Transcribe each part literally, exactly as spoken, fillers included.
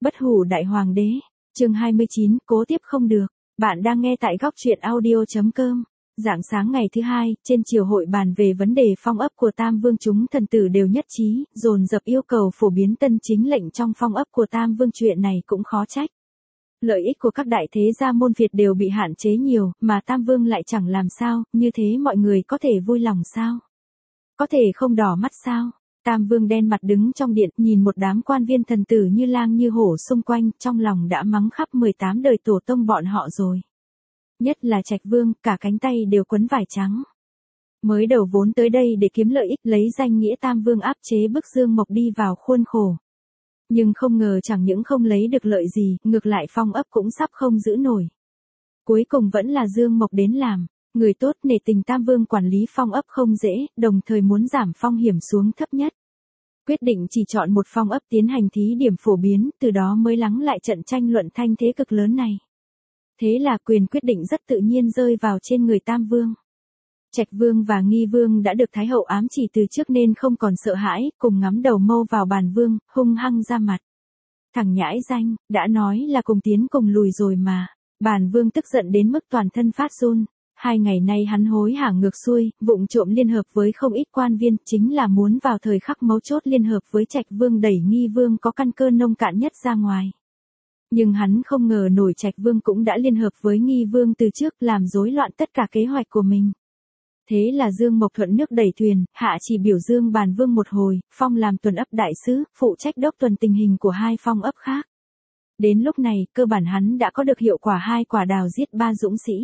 Bất hủ đại hoàng đế, chương hai mươi chín, cố tiếp không được. Bạn đang nghe tại góc truyện audio.com. Rạng sáng ngày thứ hai, trên triều hội bàn về vấn đề phong ấp của Tam Vương, chúng thần tử đều nhất trí, dồn dập yêu cầu phổ biến tân chính lệnh trong phong ấp của Tam Vương. Chuyện này cũng khó trách. Lợi ích của các đại thế gia môn Việt đều bị hạn chế nhiều, mà Tam Vương lại chẳng làm sao, như thế mọi người có thể vui lòng sao? Có thể không đỏ mắt sao? Tam Vương đen mặt đứng trong điện, nhìn một đám quan viên thần tử như lang như hổ xung quanh, trong lòng đã mắng khắp mười tám đời tổ tông bọn họ rồi. Nhất là Trạch Vương, cả cánh tay đều quấn vải trắng. Mới đầu vốn tới đây để kiếm lợi ích, lấy danh nghĩa Tam Vương áp chế bức Dương Mộc đi vào khuôn khổ. Nhưng không ngờ chẳng những không lấy được lợi gì, ngược lại phong ấp cũng sắp không giữ nổi. Cuối cùng vẫn là Dương Mộc đến làm. Người tốt nể tình Tam Vương quản lý phong ấp không dễ, đồng thời muốn giảm phong hiểm xuống thấp nhất. Quyết định chỉ chọn một phong ấp tiến hành thí điểm phổ biến, từ đó mới lắng lại trận tranh luận thanh thế cực lớn này. Thế là quyền quyết định rất tự nhiên rơi vào trên người Tam Vương. Trạch Vương và Nghi Vương đã được Thái Hậu ám chỉ từ trước nên không còn sợ hãi, cùng ngắm đầu mâu vào bàn Vương, hung hăng ra mặt. Thằng nhãi danh, đã nói là cùng tiến cùng lùi rồi mà. Bàn Vương tức giận đến mức toàn thân phát run. Hai ngày nay hắn hối hả ngược xuôi, vụng trộm liên hợp với không ít quan viên, chính là muốn vào thời khắc mấu chốt liên hợp với Trạch Vương đẩy Nghi Vương có căn cơ nông cạn nhất ra ngoài. Nhưng hắn không ngờ nổi Trạch Vương cũng đã liên hợp với Nghi Vương từ trước, làm rối loạn tất cả kế hoạch của mình. Thế là Dương Mộc thuận nước đẩy thuyền, hạ chỉ biểu dương Bàn Vương một hồi, phong làm tuần ấp đại sứ, phụ trách đốc tuần tình hình của hai phong ấp khác. Đến lúc này, cơ bản hắn đã có được hiệu quả hai quả đào giết ba dũng sĩ.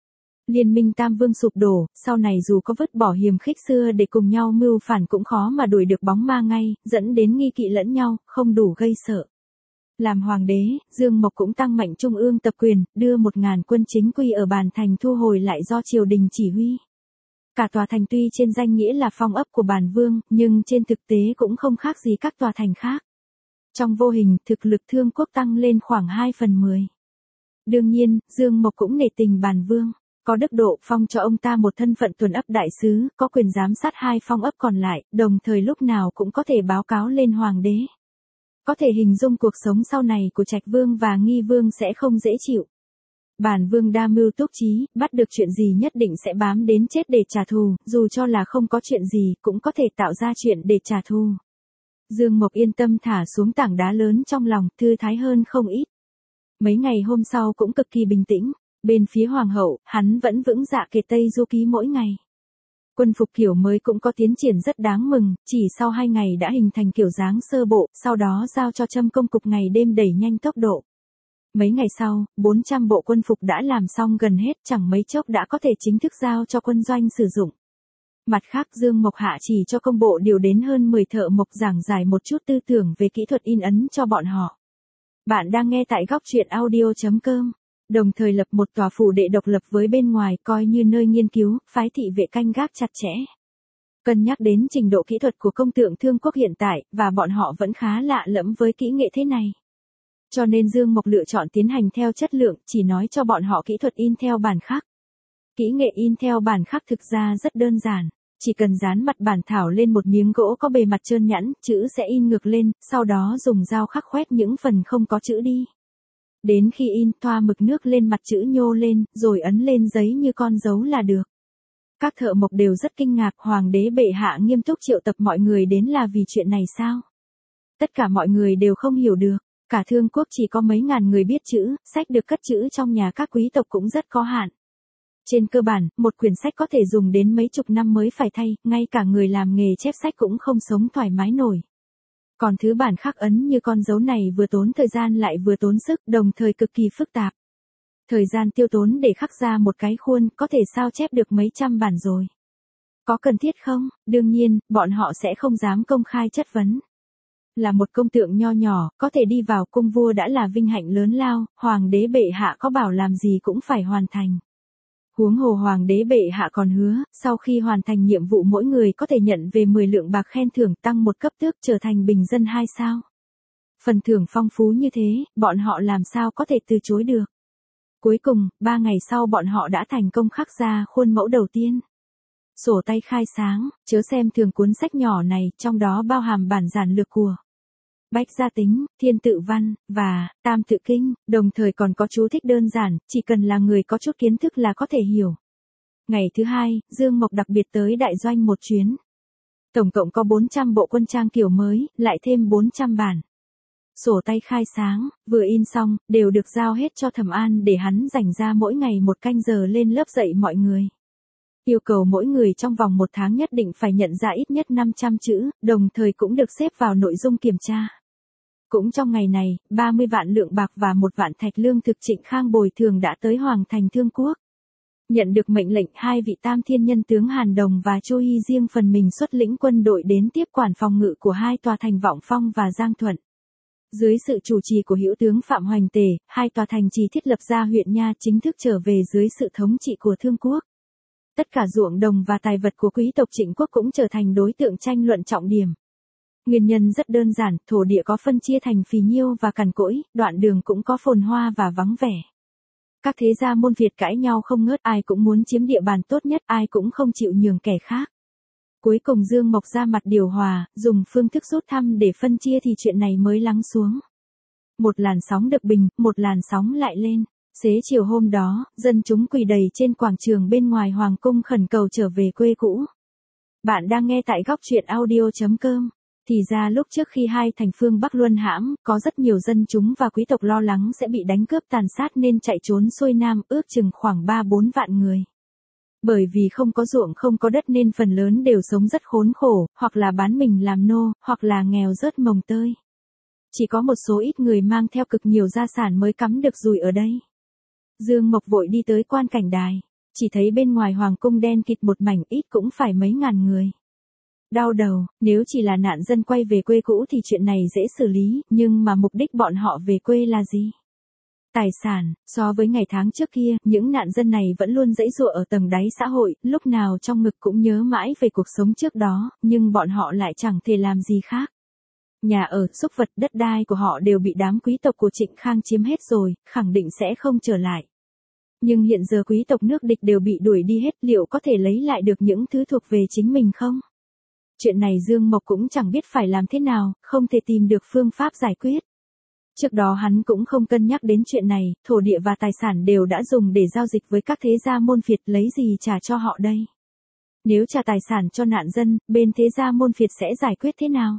Liên minh Tam Vương sụp đổ, sau này dù có vứt bỏ hiềm khích xưa để cùng nhau mưu phản cũng khó mà đuổi được bóng ma ngay, dẫn đến nghi kỵ lẫn nhau, không đủ gây sợ. Làm hoàng đế, Dương Mộc cũng tăng mạnh trung ương tập quyền, đưa một ngàn quân chính quy ở Bàn Thành thu hồi lại do triều đình chỉ huy. Cả tòa thành tuy trên danh nghĩa là phong ấp của Bàn Vương, nhưng trên thực tế cũng không khác gì các tòa thành khác. Trong vô hình, thực lực Thương Quốc tăng lên khoảng hai phần mười. Đương nhiên, Dương Mộc cũng nể tình Bàn Vương. Có đức độ phong cho ông ta một thân phận tuần ấp đại sứ, có quyền giám sát hai phong ấp còn lại, đồng thời lúc nào cũng có thể báo cáo lên hoàng đế. Có thể hình dung cuộc sống sau này của Trạch Vương và Nghi Vương sẽ không dễ chịu. Bàn Vương đa mưu túc trí, bắt được chuyện gì nhất định sẽ bám đến chết để trả thù, dù cho là không có chuyện gì cũng có thể tạo ra chuyện để trả thù. Dương Mộc yên tâm thả xuống tảng đá lớn trong lòng, thư thái hơn không ít. Mấy ngày hôm sau cũng cực kỳ bình tĩnh. Bên phía hoàng hậu, hắn vẫn vững dạ kể Tây Du Ký mỗi ngày. Quân phục kiểu mới cũng có tiến triển rất đáng mừng, chỉ sau hai ngày đã hình thành kiểu dáng sơ bộ, sau đó giao cho Trâm công cục ngày đêm đẩy nhanh tốc độ. Mấy ngày sau, bốn trăm bộ quân phục đã làm xong gần hết, chẳng mấy chốc đã có thể chính thức giao cho quân doanh sử dụng. Mặt khác Dương Mộc hạ chỉ cho công bộ điều đến hơn mười thợ mộc giảng giải một chút tư tưởng về kỹ thuật in ấn cho bọn họ. Bạn đang nghe tại góc truyện audio.com. Đồng thời lập một tòa phủ đệ độc lập với bên ngoài, coi như nơi nghiên cứu, phái thị vệ canh gác chặt chẽ. Cân nhắc đến trình độ kỹ thuật của công tượng Thương Quốc hiện tại, và bọn họ vẫn khá lạ lẫm với kỹ nghệ thế này. Cho nên Dương Mộc lựa chọn tiến hành theo chất lượng, chỉ nói cho bọn họ kỹ thuật in theo bản khắc. Kỹ nghệ in theo bản khắc thực ra rất đơn giản, chỉ cần dán mặt bản thảo lên một miếng gỗ có bề mặt trơn nhẵn, chữ sẽ in ngược lên, sau đó dùng dao khắc khoét những phần không có chữ đi. Đến khi in, thoa mực nước lên mặt chữ nhô lên, rồi ấn lên giấy như con dấu là được. Các thợ mộc đều rất kinh ngạc, hoàng đế bệ hạ nghiêm túc triệu tập mọi người đến là vì chuyện này sao? Tất cả mọi người đều không hiểu được, cả Thương Quốc chỉ có mấy ngàn người biết chữ, sách được cất chữ trong nhà các quý tộc cũng rất có hạn. Trên cơ bản, một quyển sách có thể dùng đến mấy chục năm mới phải thay, ngay cả người làm nghề chép sách cũng không sống thoải mái nổi. Còn thứ bản khắc ấn như con dấu này vừa tốn thời gian lại vừa tốn sức, đồng thời cực kỳ phức tạp. Thời gian tiêu tốn để khắc ra một cái khuôn, có thể sao chép được mấy trăm bản rồi. Có cần thiết không? Đương nhiên, bọn họ sẽ không dám công khai chất vấn. Là một công tượng nho nhỏ, có thể đi vào cung vua đã là vinh hạnh lớn lao, hoàng đế bệ hạ có bảo làm gì cũng phải hoàn thành. Huống hồ hoàng đế bệ hạ còn hứa, sau khi hoàn thành nhiệm vụ mỗi người có thể nhận về mười lượng bạc khen thưởng, tăng một cấp tước trở thành bình dân hai sao. Phần thưởng phong phú như thế, bọn họ làm sao có thể từ chối được. Cuối cùng, ba ngày sau bọn họ đã thành công khắc ra khuôn mẫu đầu tiên. Sổ tay khai sáng, chớ xem thường cuốn sách nhỏ này, trong đó bao hàm bản giản lược của Bách gia tính, thiên tự văn, và tam tự kinh, đồng thời còn có chú thích đơn giản, chỉ cần là người có chút kiến thức là có thể hiểu. Ngày thứ hai, Dương Mộc đặc biệt tới đại doanh một chuyến. Tổng cộng có bốn trăm bộ quân trang kiểu mới, lại thêm bốn trăm bản. Sổ tay khai sáng, vừa in xong, đều được giao hết cho Thẩm An để hắn dành ra mỗi ngày một canh giờ lên lớp dạy mọi người. Yêu cầu mỗi người trong vòng một tháng nhất định phải nhận ra ít nhất năm trăm chữ, đồng thời cũng được xếp vào nội dung kiểm tra. Cũng trong ngày này, ba mươi vạn lượng bạc và một vạn thạch lương thực Trịnh Khang bồi thường đã tới Hoàng thành Thương Quốc. Nhận được mệnh lệnh, hai vị tam thiên nhân tướng Hàn Đồng và Chu Hy riêng phần mình xuất lĩnh quân đội đến tiếp quản phòng ngự của hai tòa thành Vọng Phong và Giang Thuận. Dưới sự chủ trì của hữu tướng Phạm Hoành Tề, hai tòa thành trì thiết lập ra huyện Nha chính thức trở về dưới sự thống trị của Thương Quốc. Tất cả ruộng đồng và tài vật của quý tộc Trịnh Quốc cũng trở thành đối tượng tranh luận trọng điểm. Nguyên nhân rất đơn giản, thổ địa có phân chia thành phì nhiêu và cằn cỗi, đoạn đường cũng có phồn hoa và vắng vẻ. Các thế gia môn Việt cãi nhau không ngớt, ai cũng muốn chiếm địa bàn tốt nhất, ai cũng không chịu nhường kẻ khác. Cuối cùng Dương Mộc ra mặt điều hòa, dùng phương thức rút thăm để phân chia thì chuyện này mới lắng xuống. Một làn sóng được bình, một làn sóng lại lên. Xế chiều hôm đó, dân chúng quỳ đầy trên quảng trường bên ngoài hoàng cung khẩn cầu trở về quê cũ. Bạn đang nghe tại góc truyện audio chấm com. Thì ra lúc trước khi hai thành phương Bắc luân hãm, có rất nhiều dân chúng và quý tộc lo lắng sẽ bị đánh cướp tàn sát nên chạy trốn xuôi nam, ước chừng khoảng ba bốn vạn người. Bởi vì không có ruộng không có đất nên phần lớn đều sống rất khốn khổ, hoặc là bán mình làm nô, hoặc là nghèo rớt mồng tơi. Chỉ có một số ít người mang theo cực nhiều gia sản mới cắm được dùi ở đây. Dương Mộc vội đi tới quan cảnh đài, chỉ thấy bên ngoài hoàng cung đen kịt một mảnh, ít cũng phải mấy ngàn người. Đau đầu, nếu chỉ là nạn dân quay về quê cũ thì chuyện này dễ xử lý, nhưng mà mục đích bọn họ về quê là gì? Tài sản, so với ngày tháng trước kia, những nạn dân này vẫn luôn giãy giụa ở tầng đáy xã hội, lúc nào trong ngực cũng nhớ mãi về cuộc sống trước đó, nhưng bọn họ lại chẳng thể làm gì khác. Nhà ở, súc vật, đất đai của họ đều bị đám quý tộc của Trịnh Khang chiếm hết rồi, khẳng định sẽ không trở lại. Nhưng hiện giờ quý tộc nước địch đều bị đuổi đi hết, liệu có thể lấy lại được những thứ thuộc về chính mình không? Chuyện này Dương Mộc cũng chẳng biết phải làm thế nào, không thể tìm được phương pháp giải quyết. Trước đó hắn cũng không cân nhắc đến chuyện này, thổ địa và tài sản đều đã dùng để giao dịch với các thế gia môn phiệt, lấy gì trả cho họ đây? Nếu trả tài sản cho nạn dân, bên thế gia môn phiệt sẽ giải quyết thế nào?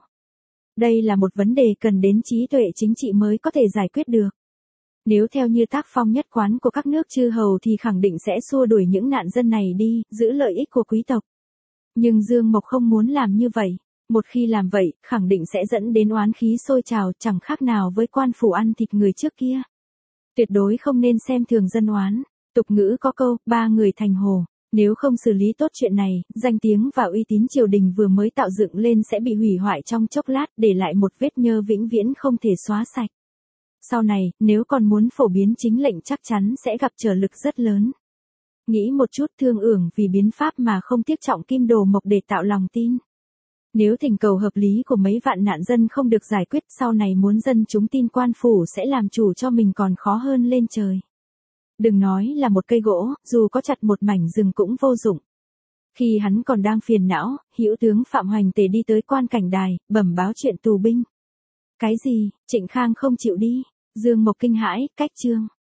Đây là một vấn đề cần đến trí tuệ chính trị mới có thể giải quyết được. Nếu theo như tác phong nhất quán của các nước chư hầu thì khẳng định sẽ xua đuổi những nạn dân này đi, giữ lợi ích của quý tộc. Nhưng Dương Mộc không muốn làm như vậy. Một khi làm vậy, khẳng định sẽ dẫn đến oán khí sôi trào, chẳng khác nào với quan phủ ăn thịt người trước kia. Tuyệt đối không nên xem thường dân oán. Tục ngữ có câu, ba người thành hồ. Nếu không xử lý tốt chuyện này, danh tiếng và uy tín triều đình vừa mới tạo dựng lên sẽ bị hủy hoại trong chốc lát, để lại một vết nhơ vĩnh viễn không thể xóa sạch. Sau này, nếu còn muốn phổ biến chính lệnh chắc chắn sẽ gặp trở lực rất lớn. Nghĩ một chút, Thương Ưởng vì biến pháp mà không tiếc trọng kim đồ mộc để tạo lòng tin. Nếu thỉnh cầu hợp lý của mấy vạn nạn dân không được giải quyết, sau này muốn dân chúng tin quan phủ sẽ làm chủ cho mình còn khó hơn lên trời. Đừng nói là một cây gỗ, dù có chặt một mảnh rừng cũng vô dụng. Khi hắn còn đang phiền não, hữu tướng Phạm Hoành Tề đi tới quan cảnh đài, bẩm báo chuyện tù binh. Cái gì, Trịnh Khang không chịu đi? Dương Mộc kinh hãi, cách chương.